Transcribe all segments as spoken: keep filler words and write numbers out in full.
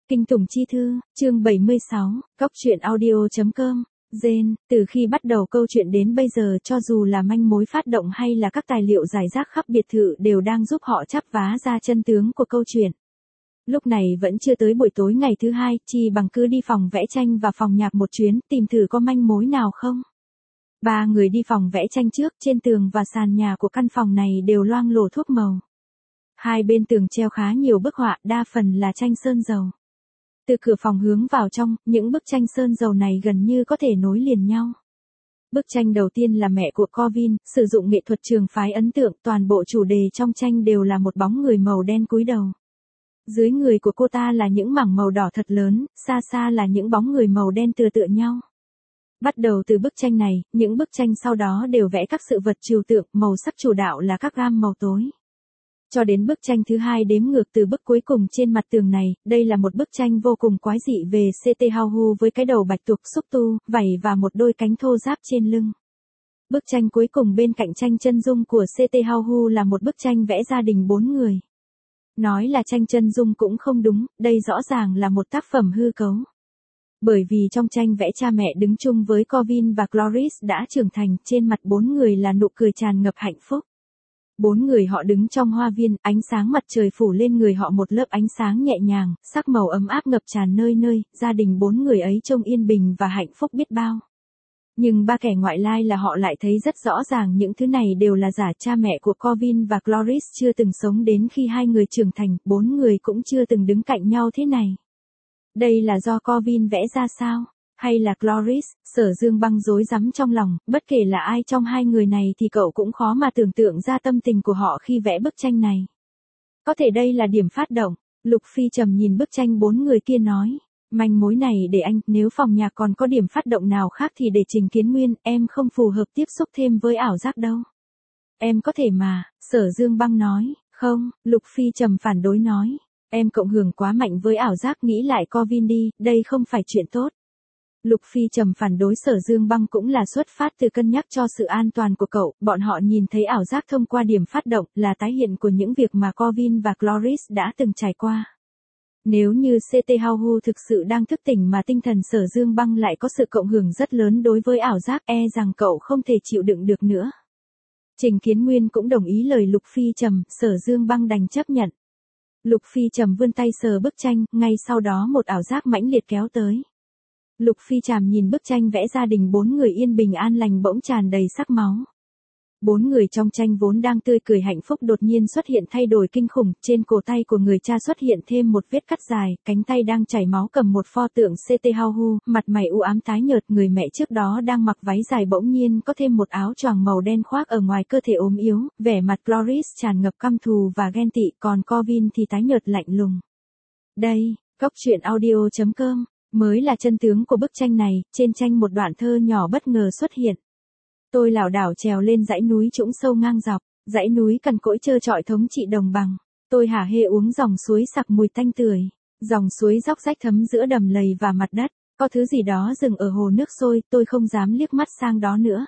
Kinh Tùng Chi Thư, chương bảy mươi sáu, Cóc truyện audio.com. Gen, từ khi bắt đầu câu chuyện đến bây giờ cho dù là manh mối phát động hay là các tài liệu giải rác khắp biệt thự đều đang giúp họ chắp vá ra chân tướng của câu chuyện. Lúc này vẫn chưa tới buổi tối ngày thứ hai, chi bằng cứ đi phòng vẽ tranh và phòng nhạc một chuyến, tìm thử có manh mối nào không. Ba người đi phòng vẽ tranh trước, trên tường và sàn nhà của căn phòng này đều loang lổ thuốc màu. Hai bên tường treo khá nhiều bức họa, đa phần là tranh sơn dầu. Từ cửa phòng hướng vào trong, những bức tranh sơn dầu này gần như có thể nối liền nhau. Bức tranh đầu tiên là mẹ của Corvin, sử dụng nghệ thuật trường phái ấn tượng, toàn bộ chủ đề trong tranh đều là một bóng người màu đen cúi đầu. Dưới người của cô ta là những mảng màu đỏ thật lớn, xa xa là những bóng người màu đen tựa tựa nhau. Bắt đầu từ bức tranh này, những bức tranh sau đó đều vẽ các sự vật trừu tượng, màu sắc chủ đạo là các gam màu tối. Cho đến bức tranh thứ hai đếm ngược từ bức cuối cùng trên mặt tường này, đây là một bức tranh vô cùng quái dị về xê tê Hao với cái đầu bạch tuộc xúc tu, vảy và một đôi cánh thô ráp trên lưng. Bức tranh cuối cùng bên cạnh tranh chân dung của xê tê Hao là một bức tranh vẽ gia đình bốn người. Nói là tranh chân dung cũng không đúng, đây rõ ràng là một tác phẩm hư cấu. Bởi vì trong tranh vẽ cha mẹ đứng chung với Corvin và Cloris đã trưởng thành, trên mặt bốn người là nụ cười tràn ngập hạnh phúc. Bốn người họ đứng trong hoa viên, ánh sáng mặt trời phủ lên người họ một lớp ánh sáng nhẹ nhàng, sắc màu ấm áp ngập tràn nơi nơi, gia đình bốn người ấy trông yên bình và hạnh phúc biết bao. Nhưng ba kẻ ngoại lai là họ lại thấy rất rõ ràng những thứ này đều là giả. Cha mẹ của Corvin và Cloris chưa từng sống đến khi hai người trưởng thành, bốn người cũng chưa từng đứng cạnh nhau thế này. Đây là do Corvin vẽ ra sao? Hay là Cloris? Sở Dương Băng rối rắm trong lòng, bất kể là ai trong hai người này thì cậu cũng khó mà tưởng tượng ra tâm tình của họ khi vẽ bức tranh này. Có thể đây là điểm phát động. Lục Phi trầm nhìn bức tranh bốn người kia nói. Manh mối này để anh, nếu phòng nhạc còn có điểm phát động nào khác thì để Trình Kiến Nguyên, em không phù hợp tiếp xúc thêm với ảo giác đâu. Em có thể mà, Sở Dương Băng nói. Không, Lục Phi trầm phản đối nói. Em cộng hưởng quá mạnh với ảo giác, nghĩ lại Corvin đi, đây không phải chuyện tốt. Lục Phi trầm phản đối. Sở Dương Băng cũng là xuất phát từ cân nhắc cho sự an toàn của cậu, bọn họ nhìn thấy ảo giác thông qua điểm phát động, là tái hiện của những việc mà Corvin và Cloris đã từng trải qua. Nếu như xê tê Hao thực sự đang thức tỉnh mà tinh thần Sở Dương Băng lại có sự cộng hưởng rất lớn đối với ảo giác, e rằng cậu không thể chịu đựng được nữa. Trình Kiến Nguyên cũng đồng ý lời Lục Phi trầm, Sở Dương Băng đành chấp nhận. Lục Phi trầm vươn tay sờ bức tranh, ngay sau đó một ảo giác mãnh liệt kéo tới. Lục Phi trầm nhìn bức tranh vẽ gia đình bốn người yên bình an lành bỗng tràn đầy sắc máu. Bốn người trong tranh vốn đang tươi cười hạnh phúc đột nhiên xuất hiện thay đổi kinh khủng, trên cổ tay của người cha xuất hiện thêm một vết cắt dài, cánh tay đang chảy máu cầm một pho tượng xê tê Hao, mặt mày u ám tái nhợt, người mẹ trước đó đang mặc váy dài bỗng nhiên có thêm một áo choàng màu đen khoác ở ngoài cơ thể ốm yếu, vẻ mặt Cloris tràn ngập căm thù và ghen tị, còn Corvin thì tái nhợt lạnh lùng. Đây, Cóc truyện audio.com. Mới là chân tướng của bức tranh này, trên tranh một đoạn thơ nhỏ bất ngờ xuất hiện. Tôi lảo đảo trèo lên dãy núi trũng sâu ngang dọc, dãy núi cằn cỗi trơ trọi thống trị đồng bằng. Tôi hả hê uống dòng suối sặc mùi tanh tưởi, dòng suối róc rách thấm giữa đầm lầy và mặt đất, có thứ gì đó dừng ở hồ nước sôi, tôi không dám liếc mắt sang đó nữa.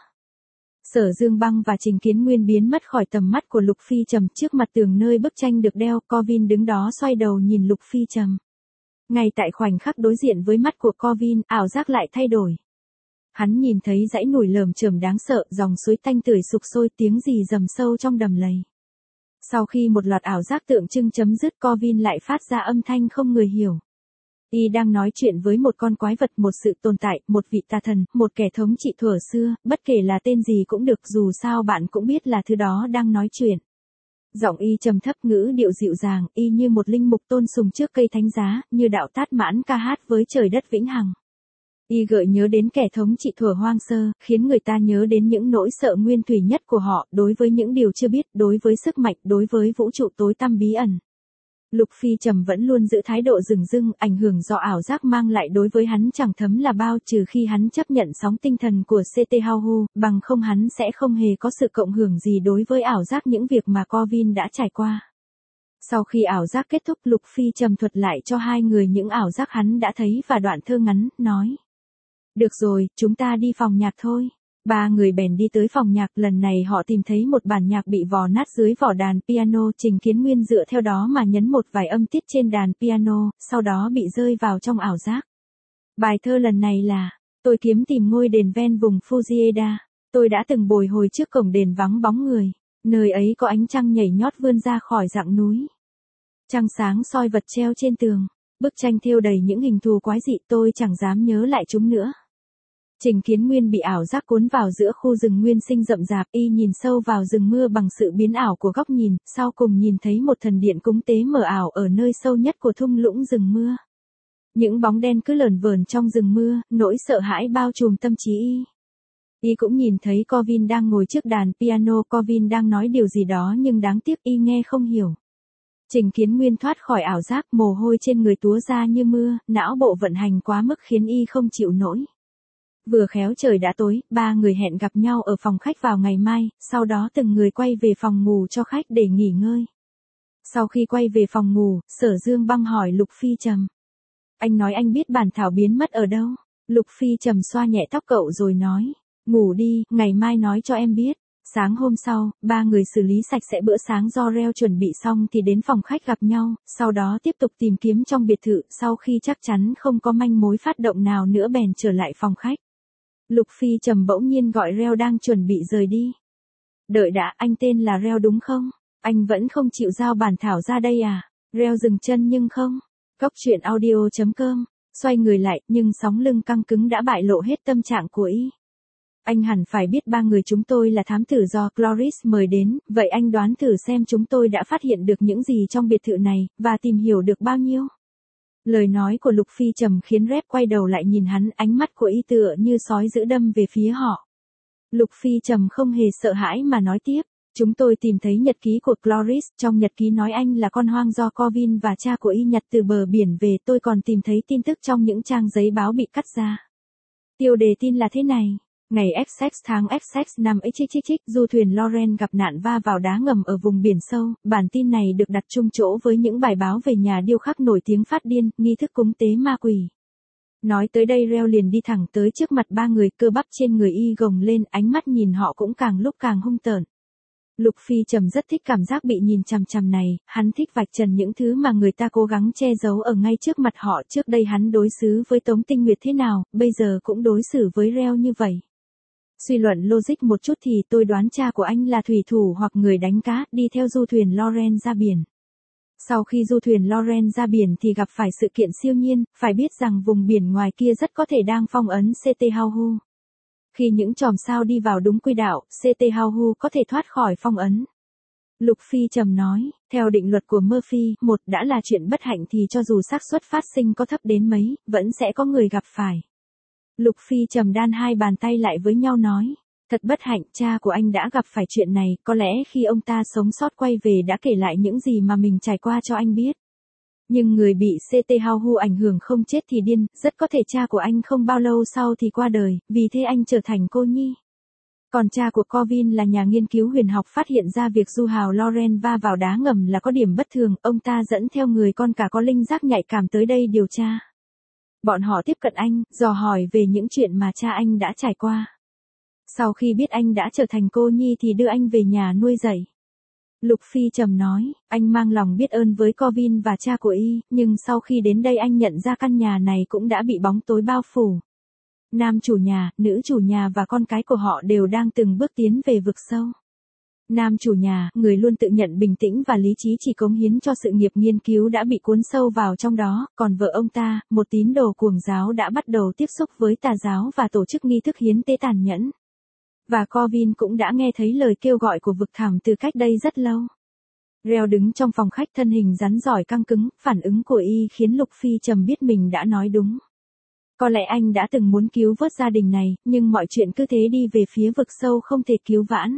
Sở Dương Băng và Trình Kiến Nguyên biến mất khỏi tầm mắt của Lục Phi trầm, trước mặt tường nơi bức tranh được đeo, Corvin đứng đó xoay đầu nhìn Lục Phi trầm. Ngay tại khoảnh khắc đối diện với mắt của Corvin, ảo giác lại thay đổi. Hắn nhìn thấy dãy núi lởm chởm đáng sợ, dòng suối tanh tưởi sục sôi, tiếng rì rầm sâu trong đầm lầy. Sau khi một loạt ảo giác tượng trưng chấm dứt, Corvin lại phát ra âm thanh không người hiểu. Y đang nói chuyện với một con quái vật, một sự tồn tại, một vị tà thần, một kẻ thống trị thuở xưa, bất kể là tên gì cũng được, dù sao bạn cũng biết là thứ đó đang nói chuyện. Giọng y trầm thấp, ngữ điệu dịu dàng, y như một linh mục tôn sùng trước cây thánh giá, như đạo Tát Mãn ca hát với trời đất vĩnh hằng. Y gợi nhớ đến kẻ thống trị thuở hoang sơ, khiến người ta nhớ đến những nỗi sợ nguyên thủy nhất của họ, đối với những điều chưa biết, đối với sức mạnh, đối với vũ trụ tối tăm bí ẩn. Lục Phi trầm vẫn luôn giữ thái độ dửng dưng, ảnh hưởng do ảo giác mang lại đối với hắn chẳng thấm là bao, trừ khi hắn chấp nhận sóng tinh thần của xê tê Hao, bằng không hắn sẽ không hề có sự cộng hưởng gì đối với ảo giác những việc mà Corvin đã trải qua. Sau khi ảo giác kết thúc, Lục Phi trầm thuật lại cho hai người những ảo giác hắn đã thấy và đoạn thơ ngắn, nói. Được rồi, chúng ta đi phòng nhạc thôi. Ba người bèn đi tới phòng nhạc, lần này họ tìm thấy một bản nhạc bị vò nát dưới vỏ đàn piano, Trình Kiến Nguyên dựa theo đó mà nhấn một vài âm tiết trên đàn piano, sau đó bị rơi vào trong ảo giác. Bài thơ lần này là, tôi kiếm tìm ngôi đền ven vùng Fujieda, tôi đã từng bồi hồi trước cổng đền vắng bóng người, nơi ấy có ánh trăng nhảy nhót vươn ra khỏi rặng núi. Trăng sáng soi vật treo trên tường, bức tranh thêu đầy những hình thù quái dị, tôi chẳng dám nhớ lại chúng nữa. Trình Kiến Nguyên bị ảo giác cuốn vào giữa khu rừng nguyên sinh rậm rạp, y nhìn sâu vào rừng mưa bằng sự biến ảo của góc nhìn, sau cùng nhìn thấy một thần điện cúng tế mờ ảo ở nơi sâu nhất của thung lũng rừng mưa. Những bóng đen cứ lởn vởn trong rừng mưa, nỗi sợ hãi bao trùm tâm trí y. Y cũng nhìn thấy Corvin đang ngồi trước đàn piano, Corvin đang nói điều gì đó nhưng đáng tiếc y nghe không hiểu. Trình Kiến Nguyên thoát khỏi ảo giác, mồ hôi trên người túa ra như mưa, não bộ vận hành quá mức khiến y không chịu nổi. Vừa khéo trời đã tối, ba người hẹn gặp nhau ở phòng khách vào ngày mai, sau đó từng người quay về phòng ngủ cho khách để nghỉ ngơi. Sau khi quay về phòng ngủ, Sở Dương Băng hỏi Lục Phi Trầm. Anh nói anh biết bản thảo biến mất ở đâu? Lục Phi Trầm xoa nhẹ tóc cậu rồi nói. Ngủ đi, ngày mai nói cho em biết. Sáng hôm sau, ba người xử lý sạch sẽ bữa sáng do Reo chuẩn bị xong thì đến phòng khách gặp nhau, sau đó tiếp tục tìm kiếm trong biệt thự, sau khi chắc chắn không có manh mối phát động nào nữa bèn trở lại phòng khách. Lục Phi Trầm bỗng nhiên gọi Reo đang chuẩn bị rời đi. Đợi đã, anh tên là Reo đúng không? Anh vẫn không chịu giao bản thảo ra đây à? Reo dừng chân nhưng không. Cóc truyện audio chấm com, xoay người lại, nhưng sóng lưng căng cứng đã bại lộ hết tâm trạng của y. Anh hẳn phải biết ba người chúng tôi là thám tử do Cloris mời đến, vậy anh đoán thử xem chúng tôi đã phát hiện được những gì trong biệt thự này, và tìm hiểu được bao nhiêu? Lời nói của Lục Phi Trầm khiến Rep quay đầu lại nhìn hắn, ánh mắt của y tựa như sói dữ đâm về phía họ. Lục Phi Trầm không hề sợ hãi mà nói tiếp. Chúng tôi tìm thấy nhật ký của Cloris, trong nhật ký nói anh là con hoang do Corvin và cha của y nhặt từ bờ biển về, tôi còn tìm thấy tin tức trong những trang giấy báo bị cắt ra. Tiêu đề tin là thế này. Ngày xx tháng xx năm xxx, du thuyền Loren gặp nạn va vào đá ngầm ở vùng biển sâu, bản tin này được đặt chung chỗ với những bài báo về nhà điêu khắc nổi tiếng phát điên, nghi thức cúng tế ma quỷ. Nói tới đây Reo liền đi thẳng tới trước mặt ba người, cơ bắp trên người y gồng lên, ánh mắt nhìn họ cũng càng lúc càng hung tợn. Lục Phi Trầm rất thích cảm giác bị nhìn chằm chằm này, hắn thích vạch trần những thứ mà người ta cố gắng che giấu ở ngay trước mặt họ. Trước đây hắn đối xử với Tống Tinh Nguyệt thế nào, bây giờ cũng đối xử với Reo như vậy. Suy luận logic một chút thì tôi đoán cha của anh là thủy thủ hoặc người đánh cá, đi theo du thuyền Loren ra biển. Sau khi du thuyền Loren ra biển thì gặp phải sự kiện siêu nhiên, phải biết rằng vùng biển ngoài kia rất có thể đang phong ấn xê tê Hauhu. Khi những chòm sao đi vào đúng quỹ đạo, xê tê Hauhu có thể thoát khỏi phong ấn. Lục Phi Trầm nói, theo định luật của Murphy, một đã là chuyện bất hạnh thì cho dù xác suất phát sinh có thấp đến mấy, vẫn sẽ có người gặp phải. Lục Phi Trầm đan hai bàn tay lại với nhau nói, thật bất hạnh, cha của anh đã gặp phải chuyện này, có lẽ khi ông ta sống sót quay về đã kể lại những gì mà mình trải qua cho anh biết. Nhưng người bị xê tê Hauhu ảnh hưởng không chết thì điên, rất có thể cha của anh không bao lâu sau thì qua đời, vì thế anh trở thành cô nhi. Còn cha của Corvin là nhà nghiên cứu huyền học, phát hiện ra việc du hào Loren va vào đá ngầm là có điểm bất thường, ông ta dẫn theo người con cả có linh giác nhạy cảm tới đây điều tra. Bọn họ tiếp cận anh, dò hỏi về những chuyện mà cha anh đã trải qua. Sau khi biết anh đã trở thành cô nhi thì đưa anh về nhà nuôi dạy. Lục Phi Trầm nói, anh mang lòng biết ơn với Corvin và cha của y, nhưng sau khi đến đây anh nhận ra căn nhà này cũng đã bị bóng tối bao phủ. Nam chủ nhà, nữ chủ nhà và con cái của họ đều đang từng bước tiến về vực sâu. Nam chủ nhà, người luôn tự nhận bình tĩnh và lý trí chỉ cống hiến cho sự nghiệp nghiên cứu đã bị cuốn sâu vào trong đó, còn vợ ông ta, một tín đồ cuồng giáo đã bắt đầu tiếp xúc với tà giáo và tổ chức nghi thức hiến tế tàn nhẫn. Và Corvin cũng đã nghe thấy lời kêu gọi của vực thẳm từ cách đây rất lâu. Reo đứng trong phòng khách, thân hình rắn giỏi căng cứng, phản ứng của y khiến Lục Phi Trầm biết mình đã nói đúng. Có lẽ anh đã từng muốn cứu vớt gia đình này, nhưng mọi chuyện cứ thế đi về phía vực sâu không thể cứu vãn.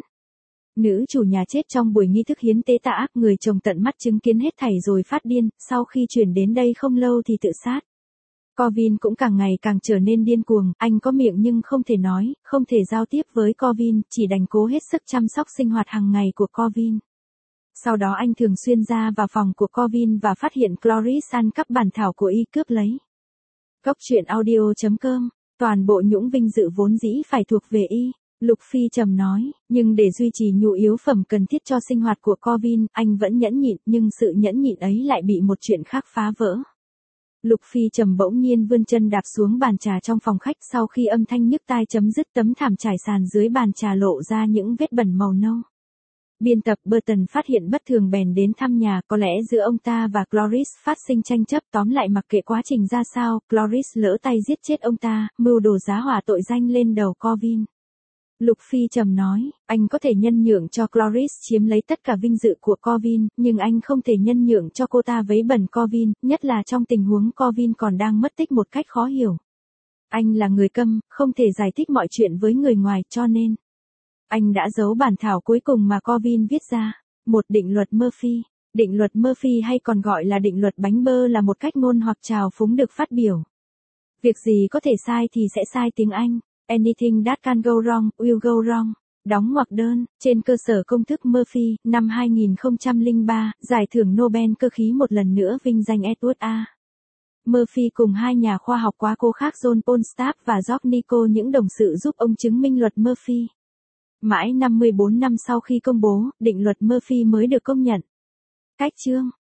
Nữ chủ nhà chết trong buổi nghi thức hiến tế tà ác, người chồng tận mắt chứng kiến hết thảy rồi phát điên, sau khi chuyển đến đây không lâu thì tự sát. Corvin cũng càng ngày càng trở nên điên cuồng, anh có miệng nhưng không thể nói, không thể giao tiếp với Corvin, chỉ đành cố hết sức chăm sóc sinh hoạt hàng ngày của Corvin. Sau đó anh thường xuyên ra vào phòng của Corvin và phát hiện Cloris ăn cắp bản thảo của y cướp lấy. Cóc truyện audio chấm com, toàn bộ những vinh dự vốn dĩ phải thuộc về y. Lục Phi trầm nói, nhưng để duy trì nhu yếu phẩm cần thiết cho sinh hoạt của Corvin, anh vẫn nhẫn nhịn, nhưng sự nhẫn nhịn ấy lại bị một chuyện khác phá vỡ. Lục Phi trầm bỗng nhiên vươn chân đạp xuống bàn trà trong phòng khách sau khi âm thanh nhức tai chấm dứt, tấm thảm trải sàn dưới bàn trà lộ ra những vết bẩn màu nâu. Biên tập Burton phát hiện bất thường bèn đến thăm nhà, có lẽ giữa ông ta và Cloris phát sinh tranh chấp, tóm lại mặc kệ quá trình ra sao, Cloris lỡ tay giết chết ông ta, mưu đồ giá hỏa tội danh lên đầu Corvin. Lục Phi trầm nói, anh có thể nhân nhượng cho Cloris chiếm lấy tất cả vinh dự của Corvin, nhưng anh không thể nhân nhượng cho cô ta vấy bẩn Corvin, nhất là trong tình huống Corvin còn đang mất tích một cách khó hiểu. Anh là người câm, không thể giải thích mọi chuyện với người ngoài, cho nên anh đã giấu bản thảo cuối cùng mà Corvin viết ra. Một định luật Murphy. Định luật Murphy hay còn gọi là định luật bánh bơ là một cách ngôn hoặc trào phúng được phát biểu. Việc gì có thể sai thì sẽ sai tiếng Anh. Anything that can go wrong, will go wrong. Đóng ngoặc đơn, trên cơ sở công thức Murphy, năm hai nghìn không trăm lẻ ba, giải thưởng Nobel cơ khí một lần nữa vinh danh Edward A. Murphy cùng hai nhà khoa học quá cố khác John Polstab và George Nico những đồng sự giúp ông chứng minh luật Murphy. Mãi năm mươi bốn năm sau khi công bố, định luật Murphy mới được công nhận. Cách chương